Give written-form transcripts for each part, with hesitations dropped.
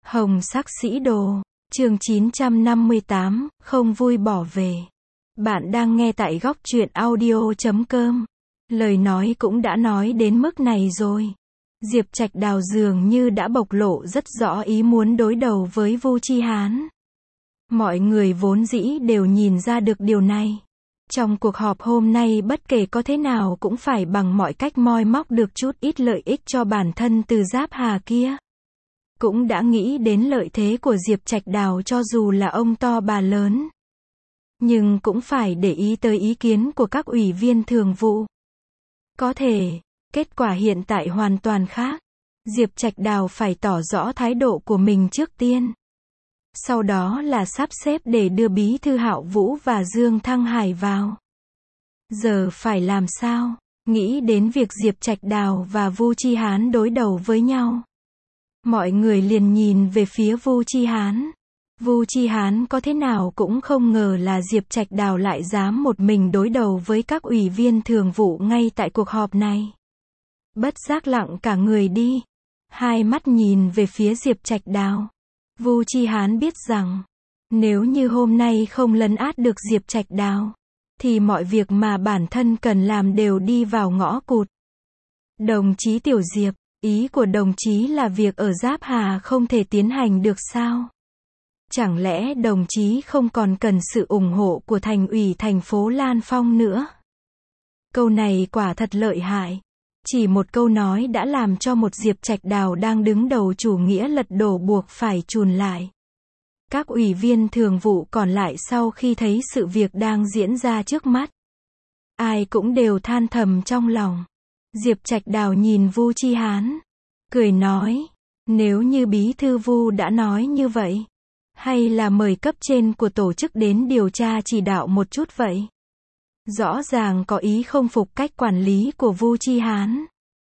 Hồng sắc sĩ đồ, chương 958, không vui bỏ về. Bạn đang nghe tại góc truyện audio.com. Lời nói cũng đã nói đến mức này rồi. Diệp Trạch Đào dường như đã bộc lộ rất rõ ý muốn đối đầu với Vu Chi Hán. Mọi người vốn dĩ đều nhìn ra được điều này. Trong cuộc họp hôm nay bất kể có thế nào cũng phải bằng mọi cách moi móc được chút ít lợi ích cho bản thân từ Giáp Hà kia. Cũng đã nghĩ đến lợi thế của Diệp Trạch Đào cho dù là ông to bà lớn. Nhưng cũng phải để ý tới ý kiến của các ủy viên thường vụ. Có thể, kết quả hiện tại hoàn toàn khác. Diệp Trạch Đào phải tỏ rõ thái độ của mình trước tiên. Sau đó là sắp xếp để đưa Bí thư Hạo Vũ và Dương Thăng Hải vào. Giờ phải làm sao? Nghĩ đến việc Diệp Trạch Đào và Vu Chi Hán đối đầu với nhau. Mọi người liền nhìn về phía Vu Chi Hán. Vu Chi Hán có thế nào cũng không ngờ là Diệp Trạch Đào lại dám một mình đối đầu với các ủy viên thường vụ ngay tại cuộc họp này. Bất giác lặng cả người đi. Hai mắt nhìn về phía Diệp Trạch Đào. Vu Chi Hán biết rằng, nếu như hôm nay không lấn át được Diệp Trạch Đào, thì mọi việc mà bản thân cần làm đều đi vào ngõ cụt. Đồng chí Tiểu Diệp, ý của đồng chí là việc ở Giáp Hà không thể tiến hành được sao? Chẳng lẽ đồng chí không còn cần sự ủng hộ của thành ủy thành phố Lan Phong nữa? Câu này quả thật lợi hại. Chỉ một câu nói đã làm cho một Diệp Trạch Đào đang đứng đầu chủ nghĩa lật đổ buộc phải chùn lại. Các ủy viên thường vụ còn lại sau khi thấy sự việc đang diễn ra trước mắt, ai cũng đều than thầm trong lòng. Diệp Trạch Đào nhìn Vu Chi Hán, cười nói, nếu như Bí thư Vu đã nói như vậy, hay là mời cấp trên của tổ chức đến điều tra chỉ đạo một chút vậy? Rõ ràng có ý không phục cách quản lý của Vu Chi Hán.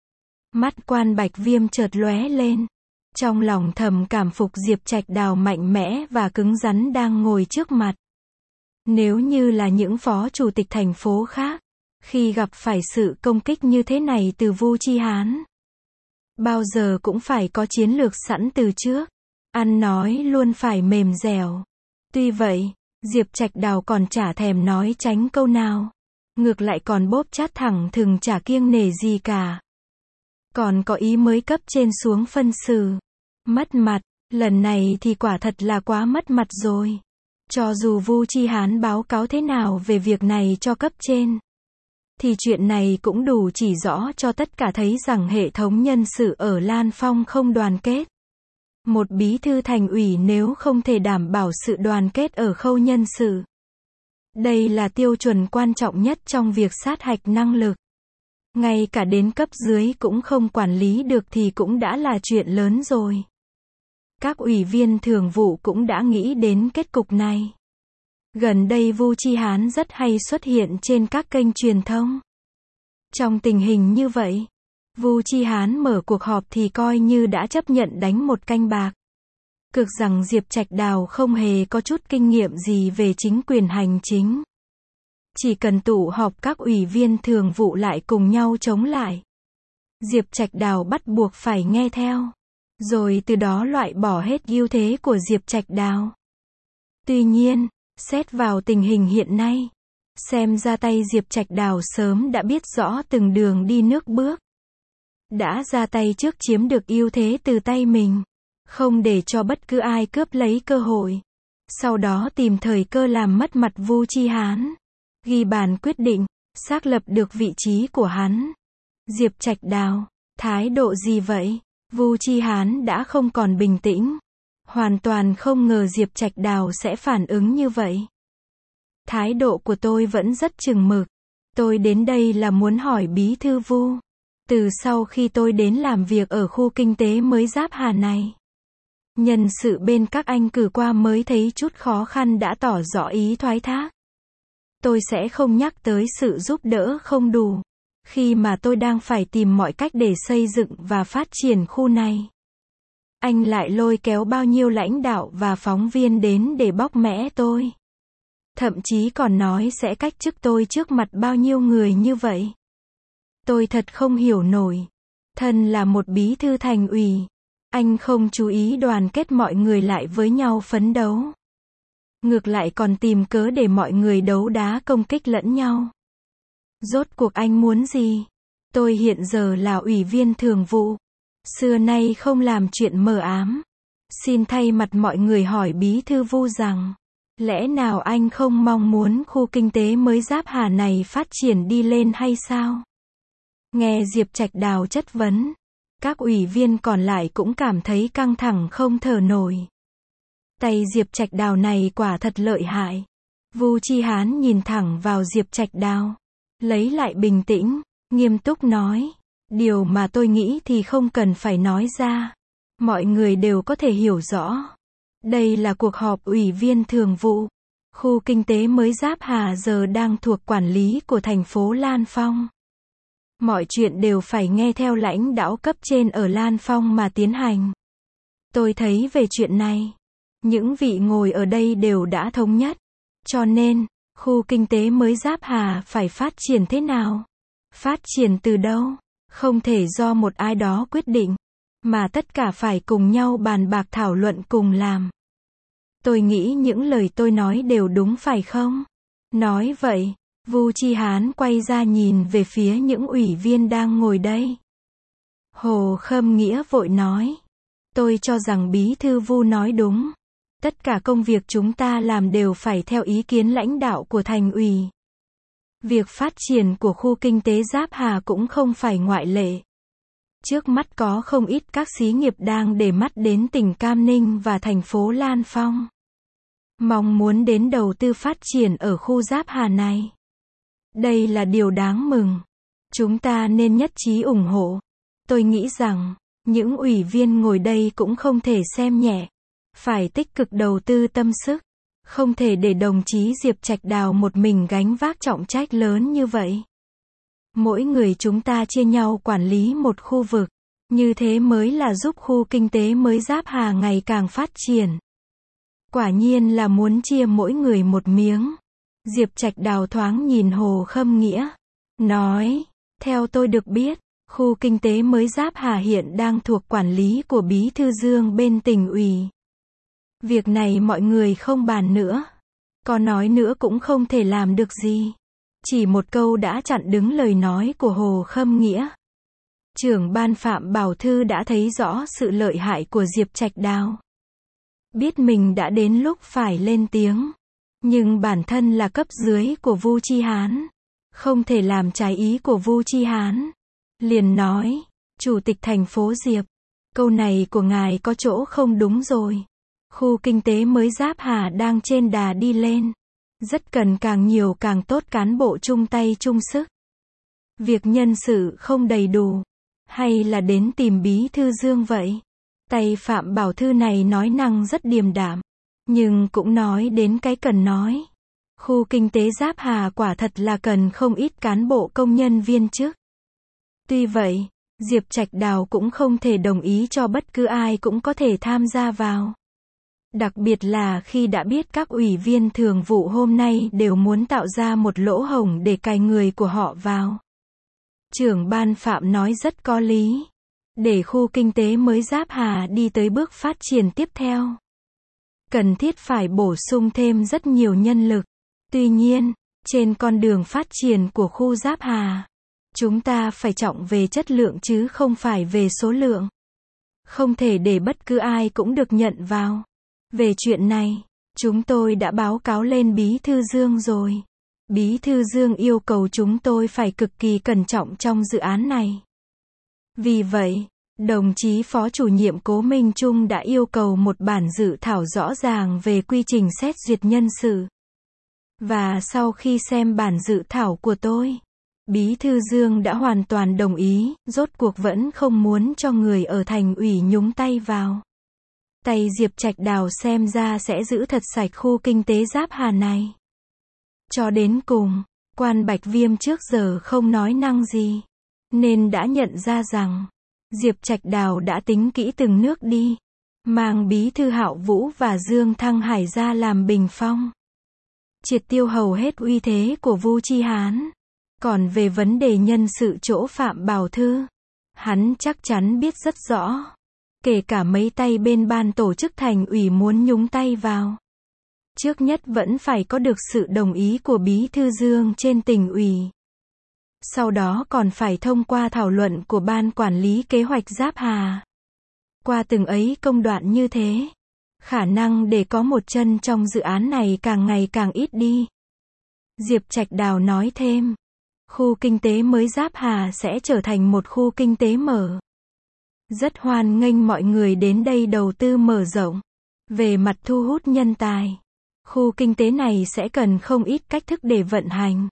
Mắt Quan Bạch Viêm chợt lóe lên. Trong lòng thầm cảm phục Diệp Trạch Đào mạnh mẽ và cứng rắn đang ngồi trước mặt. Nếu như là những phó chủ tịch thành phố khác, khi gặp phải sự công kích như thế này từ Vu Chi Hán, bao giờ cũng phải có chiến lược sẵn từ trước. Ăn nói luôn phải mềm dẻo. Tuy vậy, Diệp Trạch Đào còn chả thèm nói tránh câu nào. Ngược lại còn bóp chát thẳng thừng chả kiêng nể gì cả. Còn có ý mới cấp trên xuống phân xử. Mất mặt, lần này thì quả thật là quá mất mặt rồi. Cho dù Vu Chi Hán báo cáo thế nào về việc này cho cấp trên, thì chuyện này cũng đủ chỉ rõ cho tất cả thấy rằng hệ thống nhân sự ở Lan Phong không đoàn kết. Một bí thư thành ủy nếu không thể đảm bảo sự đoàn kết ở khâu nhân sự, đây là tiêu chuẩn quan trọng nhất trong việc sát hạch năng lực. Ngay cả đến cấp dưới cũng không quản lý được thì cũng đã là chuyện lớn rồi. Các ủy viên thường vụ cũng đã nghĩ đến kết cục này. Gần đây Vu Chi Hán rất hay xuất hiện trên các kênh truyền thông. Trong tình hình như vậy, Vu Chi Hán mở cuộc họp thì coi như đã chấp nhận đánh một canh bạc. Cực rằng Diệp Trạch Đào không hề có chút kinh nghiệm gì về chính quyền hành chính. Chỉ cần tụ họp các ủy viên thường vụ lại cùng nhau chống lại, Diệp Trạch Đào bắt buộc phải nghe theo. Rồi từ đó loại bỏ hết ưu thế của Diệp Trạch Đào. Tuy nhiên, xét vào tình hình hiện nay, xem ra tay Diệp Trạch Đào sớm đã biết rõ từng đường đi nước bước. Đã ra tay trước chiếm được ưu thế từ tay mình, không để cho bất cứ ai cướp lấy cơ hội. Sau đó tìm thời cơ làm mất mặt Vu Chi Hán, ghi bàn quyết định, xác lập được vị trí của hắn. Diệp Trạch Đào, thái độ gì vậy? Vu Chi Hán đã không còn bình tĩnh. Hoàn toàn không ngờ Diệp Trạch Đào sẽ phản ứng như vậy. Thái độ của tôi vẫn rất chừng mực. Tôi đến đây là muốn hỏi Bí thư Vu. Từ sau khi tôi đến làm việc ở khu kinh tế mới Giáp Hà này, nhân sự bên các anh cử qua mới thấy chút khó khăn đã tỏ rõ ý thoái thác. Tôi sẽ không nhắc tới sự giúp đỡ không đủ, khi mà tôi đang phải tìm mọi cách để xây dựng và phát triển khu này. Anh lại lôi kéo bao nhiêu lãnh đạo và phóng viên đến để bóc mẽ tôi. Thậm chí còn nói sẽ cách chức tôi trước mặt bao nhiêu người như vậy. Tôi thật không hiểu nổi. Thân là một bí thư thành ủy, Anh không chú ý đoàn kết mọi người lại với nhau phấn đấu. Ngược lại còn tìm cớ để mọi người đấu đá công kích lẫn nhau. Rốt cuộc anh muốn gì? Tôi hiện giờ là ủy viên thường vụ. Xưa nay không làm chuyện mờ ám. Xin thay mặt mọi người hỏi bí thư Vu rằng, lẽ nào anh không mong muốn khu kinh tế mới Giáp Hà này phát triển đi lên hay sao? Nghe Diệp Trạch Đào chất vấn, các ủy viên còn lại cũng cảm thấy căng thẳng không thở nổi. Tay Diệp Trạch Đào này quả thật lợi hại. Vu Chi Hán nhìn thẳng vào Diệp Trạch Đào, lấy lại bình tĩnh, nghiêm túc nói, điều mà tôi nghĩ thì không cần phải nói ra. Mọi người đều có thể hiểu rõ. Đây là cuộc họp ủy viên thường vụ. Khu kinh tế mới Giáp Hà giờ đang thuộc quản lý của thành phố Lan Phong. Mọi chuyện đều phải nghe theo lãnh đạo cấp trên ở Lan Phong mà tiến hành. Tôi thấy về chuyện này, những vị ngồi ở đây đều đã thống nhất. Cho nên, khu kinh tế mới Giáp Hà phải phát triển thế nào? Phát triển từ đâu? Không thể do một ai đó quyết định, mà tất cả phải cùng nhau bàn bạc thảo luận cùng làm. Tôi nghĩ những lời tôi nói đều đúng phải không? Nói vậy, Vu Chi Hán quay ra nhìn về phía những ủy viên đang ngồi đây. Hồ Khâm Nghĩa vội nói, tôi cho rằng bí thư Vu nói đúng. Tất cả công việc chúng ta làm đều phải theo ý kiến lãnh đạo của thành ủy. Việc phát triển của khu kinh tế Giáp Hà cũng không phải ngoại lệ. Trước mắt có không ít các xí nghiệp đang để mắt đến tỉnh Cam Ninh và thành phố Lan Phong. Mong muốn đến đầu tư phát triển ở khu Giáp Hà này. Đây là điều đáng mừng. Chúng ta nên nhất trí ủng hộ. Tôi nghĩ rằng, những ủy viên ngồi đây cũng không thể xem nhẹ. Phải tích cực đầu tư tâm sức. Không thể để đồng chí Diệp Trạch Đào một mình gánh vác trọng trách lớn như vậy. Mỗi người chúng ta chia nhau quản lý một khu vực. Như thế mới là giúp khu kinh tế mới Giáp Hà ngày càng phát triển. Quả nhiên là muốn chia mỗi người một miếng. Diệp Trạch Đào thoáng nhìn Hồ Khâm Nghĩa. Nói, theo tôi được biết, khu kinh tế mới Giáp Hà hiện đang thuộc quản lý của Bí thư Dương bên tỉnh ủy. Việc này mọi người không bàn nữa. Có nói nữa cũng không thể làm được gì. Chỉ một câu đã chặn đứng lời nói của Hồ Khâm Nghĩa. Trưởng ban Phạm Bảo Thư đã thấy rõ sự lợi hại của Diệp Trạch Đào. Biết mình đã đến lúc phải lên tiếng. Nhưng bản thân là cấp dưới của Vu Chi Hán. Không thể làm trái ý của Vu Chi Hán. Liền nói, Chủ tịch thành phố Diệp, câu này của ngài có chỗ không đúng rồi. Khu kinh tế mới Giáp Hà đang trên đà đi lên. Rất cần càng nhiều càng tốt cán bộ chung tay chung sức. Việc nhân sự không đầy đủ. Hay là đến tìm Bí thư Dương vậy? Tay Phạm Bảo Thư này nói năng rất điềm đạm. Nhưng cũng nói đến cái cần nói. Khu kinh tế Giáp Hà quả thật là cần không ít cán bộ công nhân viên chức. Tuy vậy, Diệp Trạch Đào cũng không thể đồng ý cho bất cứ ai cũng có thể tham gia vào. Đặc biệt là khi đã biết các ủy viên thường vụ hôm nay đều muốn tạo ra một lỗ hổng để cài người của họ vào. Trưởng ban Phạm nói rất có lý. Để khu kinh tế mới Giáp Hà đi tới bước phát triển tiếp theo, cần thiết phải bổ sung thêm rất nhiều nhân lực. Tuy nhiên, trên con đường phát triển của khu Giáp Hà, chúng ta phải trọng về chất lượng chứ không phải về số lượng. Không thể để bất cứ ai cũng được nhận vào. Về chuyện này, chúng tôi đã báo cáo lên Bí thư Dương rồi. Bí thư Dương yêu cầu chúng tôi phải cực kỳ cẩn trọng trong dự án này. Vì vậy, đồng chí Phó Chủ nhiệm Cố Minh Trung đã yêu cầu một bản dự thảo rõ ràng về quy trình xét duyệt nhân sự. Và sau khi xem bản dự thảo của tôi, Bí thư Dương đã hoàn toàn đồng ý, rốt cuộc vẫn không muốn cho người ở thành ủy nhúng tay vào. Tay Diệp Trạch Đào xem ra sẽ giữ thật sạch khu kinh tế Giáp Hà này. Cho đến cùng, quan Bạch Viêm trước giờ không nói năng gì, nên đã nhận ra rằng Diệp Trạch Đào đã tính kỹ từng nước đi, mang Bí thư Hạo Vũ và Dương Thăng Hải ra làm bình phong, triệt tiêu hầu hết uy thế của Vu Chi Hán. Còn về vấn đề nhân sự chỗ Phạm Bảo Thư, hắn chắc chắn biết rất rõ. Kể cả mấy tay bên ban tổ chức thành ủy muốn nhúng tay vào. Trước nhất vẫn phải có được sự đồng ý của Bí thư Dương trên tỉnh ủy. Sau đó còn phải thông qua thảo luận của ban quản lý kế hoạch Giáp Hà. Qua từng ấy công đoạn như thế, khả năng để có một chân trong dự án này càng ngày càng ít đi. Diệp Trạch Đào nói thêm, khu kinh tế mới Giáp Hà sẽ trở thành một khu kinh tế mở. Rất hoan nghênh mọi người đến đây đầu tư mở rộng. Về mặt thu hút nhân tài, khu kinh tế này sẽ cần không ít cách thức để vận hành.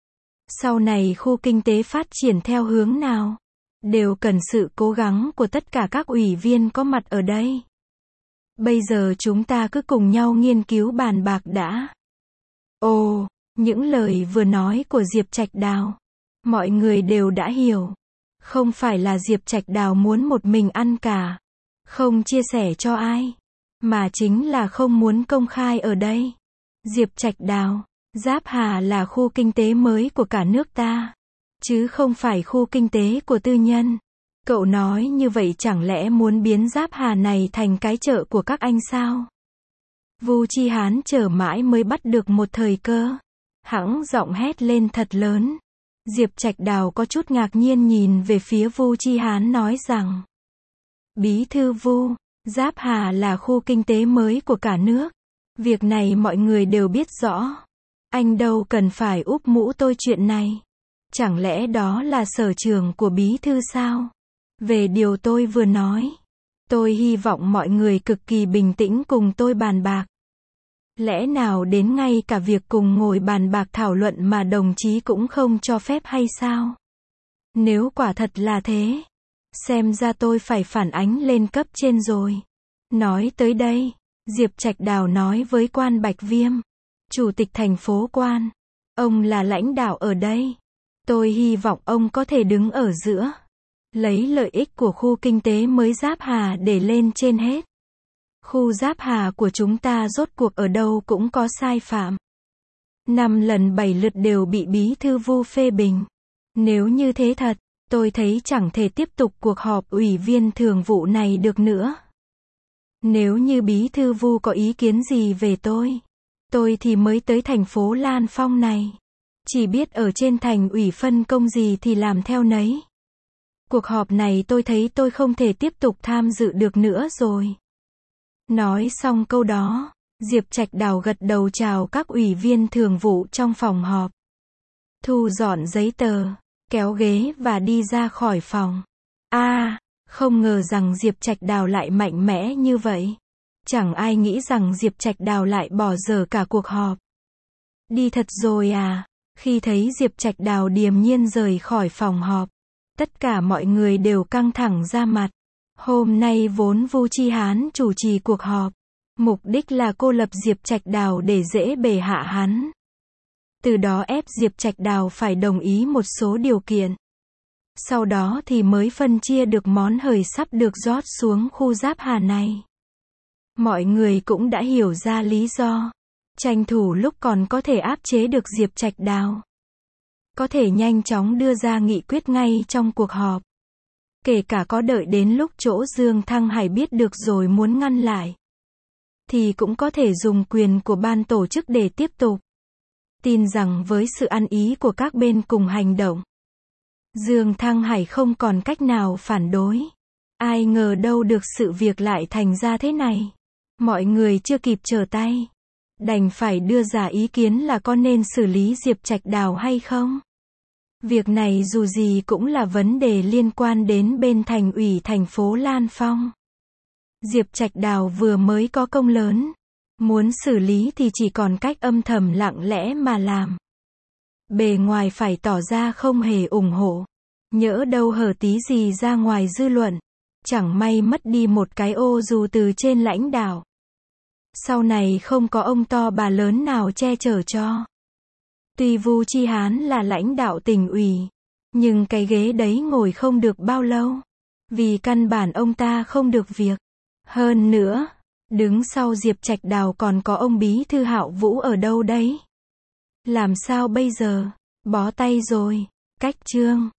Sau này khu kinh tế phát triển theo hướng nào, đều cần sự cố gắng của tất cả các ủy viên có mặt ở đây. Bây giờ chúng ta cứ cùng nhau nghiên cứu bàn bạc đã. Ồ, những lời vừa nói của Diệp Trạch Đào, mọi người đều đã hiểu. Không phải là Diệp Trạch Đào muốn một mình ăn cả, không chia sẻ cho ai, mà chính là không muốn công khai ở đây. Diệp Trạch Đào, Giáp Hà là khu kinh tế mới của cả nước ta, chứ không phải khu kinh tế của tư nhân. Cậu nói như vậy chẳng lẽ muốn biến Giáp Hà này thành cái chợ của các anh sao? Vu Chi Hán chờ mãi mới bắt được một thời cơ, hãng giọng hét lên thật lớn. Diệp Trạch Đào có chút ngạc nhiên nhìn về phía Vu Chi Hán nói rằng, Bí thư Vu, Giáp Hà là khu kinh tế mới của cả nước. Việc này mọi người đều biết rõ. Anh đâu cần phải úp mũ tôi chuyện này. Chẳng lẽ đó là sở trường của bí thư sao? Về điều tôi vừa nói, tôi hy vọng mọi người cực kỳ bình tĩnh cùng tôi bàn bạc. Lẽ nào đến ngay cả việc cùng ngồi bàn bạc thảo luận mà đồng chí cũng không cho phép hay sao? Nếu quả thật là thế, xem ra tôi phải phản ánh lên cấp trên rồi. Nói tới đây, Diệp Trạch Đào nói với Quan Bạch Viêm, Chủ tịch thành phố Quan, ông là lãnh đạo ở đây. Tôi hy vọng ông có thể đứng ở giữa, lấy lợi ích của khu kinh tế mới Giáp Hà để lên trên hết. Khu Giáp Hà của chúng ta rốt cuộc ở đâu cũng có sai phạm. 5 lần 7 lượt đều bị bí thư Vu phê bình. Nếu như thế thật, tôi thấy chẳng thể tiếp tục cuộc họp ủy viên thường vụ này được nữa. Nếu như bí thư Vu có ý kiến gì về tôi thì mới tới thành phố Lan Phong này. Chỉ biết ở trên thành ủy phân công gì thì làm theo nấy. Cuộc họp này tôi thấy tôi không thể tiếp tục tham dự được nữa rồi. Nói xong câu đó, Diệp Trạch Đào gật đầu chào các ủy viên thường vụ trong phòng họp. Thu dọn giấy tờ, kéo ghế và đi ra khỏi phòng. Không ngờ rằng Diệp Trạch Đào lại mạnh mẽ như vậy. Chẳng ai nghĩ rằng Diệp Trạch Đào lại bỏ dở cả cuộc họp. Đi thật rồi à? Khi thấy Diệp Trạch Đào điềm nhiên rời khỏi phòng họp, tất cả mọi người đều căng thẳng ra mặt. Hôm nay vốn Vu Chi Hán chủ trì cuộc họp, mục đích là cô lập Diệp Trạch Đào để dễ bề hạ hắn. Từ đó ép Diệp Trạch Đào phải đồng ý một số điều kiện. Sau đó thì mới phân chia được món hời sắp được rót xuống khu Giáp Hà này. Mọi người cũng đã hiểu ra lý do. Tranh thủ lúc còn có thể áp chế được Diệp Trạch Đào. Có thể nhanh chóng đưa ra nghị quyết ngay trong cuộc họp. Kể cả có đợi đến lúc chỗ Dương Thăng Hải biết được rồi muốn ngăn lại, thì cũng có thể dùng quyền của ban tổ chức để tiếp tục. Tin rằng với sự ăn ý của các bên cùng hành động, Dương Thăng Hải không còn cách nào phản đối. Ai ngờ đâu được sự việc lại thành ra thế này. Mọi người chưa kịp trở tay, đành phải đưa ra ý kiến là có nên xử lý Diệp Trạch Đào hay không. Việc này dù gì cũng là vấn đề liên quan đến bên thành ủy thành phố Lan Phong. Diệp Trạch Đào vừa mới có công lớn, muốn xử lý thì chỉ còn cách âm thầm lặng lẽ mà làm. Bề ngoài phải tỏ ra không hề ủng hộ, nhỡ đâu hở tí gì ra ngoài dư luận, chẳng may mất đi một cái ô dù từ trên lãnh đạo. Sau này không có ông to bà lớn nào che chở cho. Tuy Vu Chi Hán là lãnh đạo tỉnh ủy, nhưng cái ghế đấy ngồi không được bao lâu. Vì căn bản ông ta không được việc. Hơn nữa, đứng sau Diệp Trạch Đào còn có ông bí thư Hạo Vũ ở đâu đấy. Làm sao bây giờ? Bó tay rồi. Cách chương